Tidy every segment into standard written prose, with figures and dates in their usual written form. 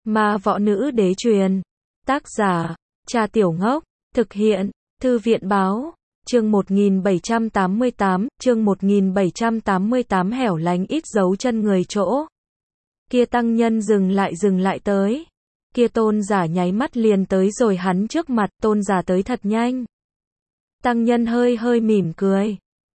Ma võ nữ đế truyền. Tác giả, Cha Tiểu Ngốc. Thực hiện, Thư viện báo. Chương 1788, hẻo lánh ít dấu chân người chỗ. Kia tăng nhân dừng lại tới. Kia tôn giả nháy mắt liền tới rồi hắn trước mặt, tôn giả tới thật nhanh. Tăng nhân hơi mỉm cười.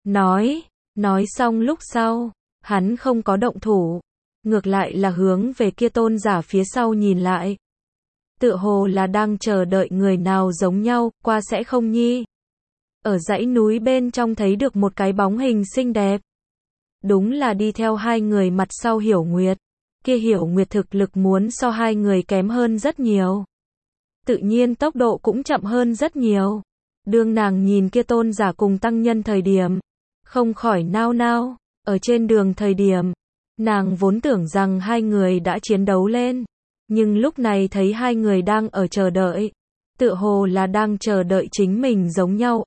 Nói xong lúc sau, hắn không có động thủ. Ngược lại là hướng về kia tôn giả phía sau nhìn lại. Tựa hồ là đang chờ đợi người nào giống nhau, qua sẽ không nhi. Ở dãy núi bên trong thấy được một cái bóng hình xinh đẹp. Đúng là đi theo hai người mặt sau Hiểu Nguyệt. Kia Hiểu Nguyệt thực lực muốn so hai người kém hơn rất nhiều. Tự nhiên tốc độ cũng chậm hơn rất nhiều. Đương nàng nhìn kia tôn giả cùng tăng nhân thời điểm, không khỏi nao. Ở trên đường thời điểm, nàng vốn tưởng rằng hai người đã chiến đấu lên. Nhưng lúc này thấy hai người đang ở chờ đợi. Tựa hồ là đang chờ đợi chính mình giống nhau,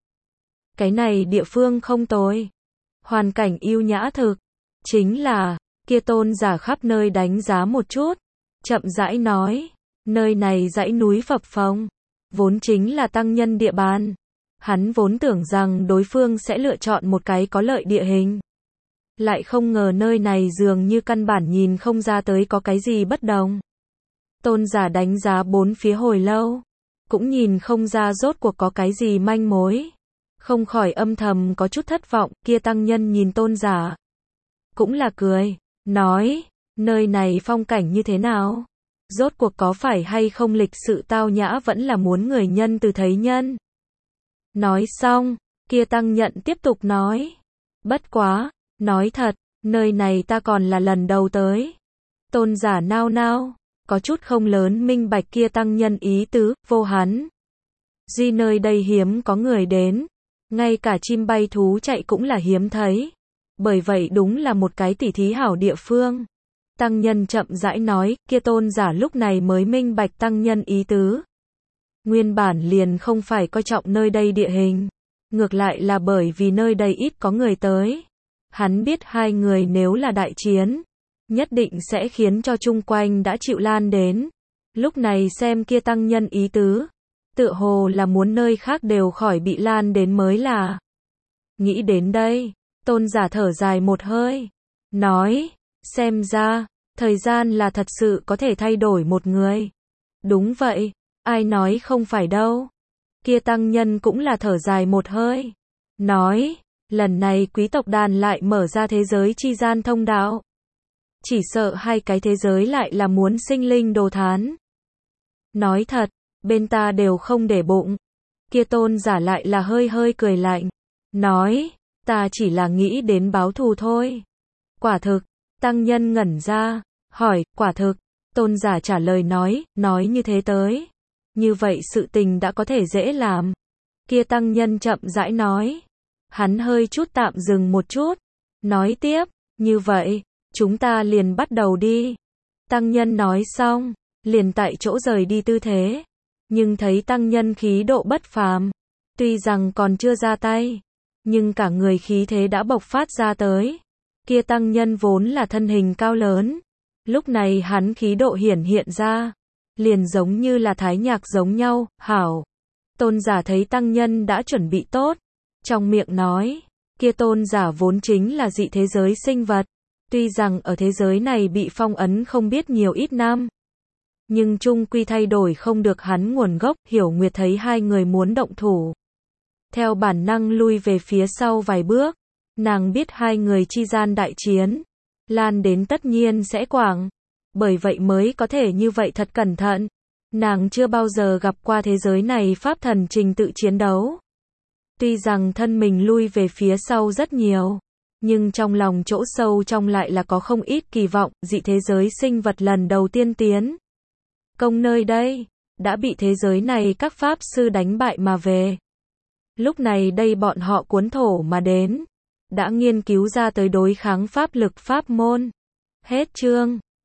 cái này địa phương không tồi. Hoàn cảnh yêu nhã thực. Chính là, kia tôn giả khắp nơi đánh giá một chút. Chậm rãi nói, nơi này dãy núi phập phồng. Vốn chính là tăng nhân địa bàn. Hắn vốn tưởng rằng đối phương sẽ lựa chọn một cái có lợi địa hình. Lại không ngờ nơi này dường như căn bản nhìn không ra tới có cái gì bất đồng. Tôn giả đánh giá bốn phía hồi lâu. Cũng nhìn không ra rốt cuộc có cái gì manh mối. Không khỏi âm thầm có chút thất vọng, kia tăng nhân nhìn tôn giả. Cũng là cười, nói, nơi này phong cảnh như thế nào? Rốt cuộc có phải hay không lịch sự tao nhã vẫn là muốn người nhân từ thấy nhân. Nói xong, kia tăng nhận tiếp tục nói. Bất quá, nói thật, nơi này ta còn là lần đầu tới. Tôn giả nao, có chút không lớn minh bạch kia tăng nhân ý tứ, vô hắn. Duy nơi đây hiếm có người đến. Ngay cả chim bay thú chạy cũng là hiếm thấy. Bởi vậy đúng là một cái tỉ thí hảo địa phương. Tăng nhân chậm rãi nói, kia tôn giả lúc này mới minh bạch tăng nhân ý tứ. Nguyên bản liền không phải coi trọng nơi đây địa hình. Ngược lại là bởi vì nơi đây ít có người tới. Hắn biết hai người nếu là đại chiến, nhất định sẽ khiến cho chung quanh đã chịu lan đến. Lúc này xem kia tăng nhân ý tứ. Tựa hồ là muốn nơi khác đều khỏi bị lan đến mới là. Nghĩ đến đây, tôn giả thở dài một hơi. Nói, xem ra, thời gian là thật sự có thể thay đổi một người. Đúng vậy, ai nói không phải đâu. Kia tăng nhân cũng là thở dài một hơi. Nói, lần này quý tộc đàn lại mở ra thế giới chi gian thông đạo. Chỉ sợ hai cái thế giới lại là muốn sinh linh đồ thán. Nói thật, bên ta đều không để bụng. Kia tôn giả lại là hơi cười lạnh. Nói, ta chỉ là nghĩ đến báo thù thôi. Quả thực, tăng nhân ngẩn ra, hỏi, quả thực. Tôn giả trả lời nói như thế tới. Như vậy sự tình đã có thể dễ làm. Kia tăng nhân chậm rãi nói. Hắn hơi chút tạm dừng một chút. Nói tiếp, như vậy, chúng ta liền bắt đầu đi. Tăng nhân nói xong, liền tại chỗ rời đi tư thế. Nhưng thấy tăng nhân khí độ bất phàm. Tuy rằng còn chưa ra tay, nhưng cả người khí thế đã bộc phát ra tới. Kia tăng nhân vốn là thân hình cao lớn. Lúc này hắn khí độ hiện ra. Liền giống như là thái nhạc giống nhau, hảo. Tôn giả thấy tăng nhân đã chuẩn bị tốt. Trong miệng nói, kia tôn giả vốn chính là dị thế giới sinh vật. Tuy rằng ở thế giới này bị phong ấn không biết nhiều ít năm. Nhưng chung quy thay đổi không được hắn nguồn gốc. Hiểu Nguyệt thấy hai người muốn động thủ. Theo bản năng lui về phía sau vài bước. Nàng biết hai người chi gian đại chiến. Lan đến tất nhiên sẽ quảng. Bởi vậy mới có thể như vậy thật cẩn thận. Nàng chưa bao giờ gặp qua thế giới này pháp thần trình tự chiến đấu. Tuy rằng thân mình lui về phía sau rất nhiều. Nhưng trong lòng chỗ sâu trong lại là có không ít kỳ vọng. Dị thế giới sinh vật lần đầu tiên tiến công nơi đây, đã bị thế giới này các pháp sư đánh bại mà về. Lúc này đây bọn họ cuốn thổ mà đến, đã nghiên cứu ra tới đối kháng pháp lực pháp môn. Hết chương.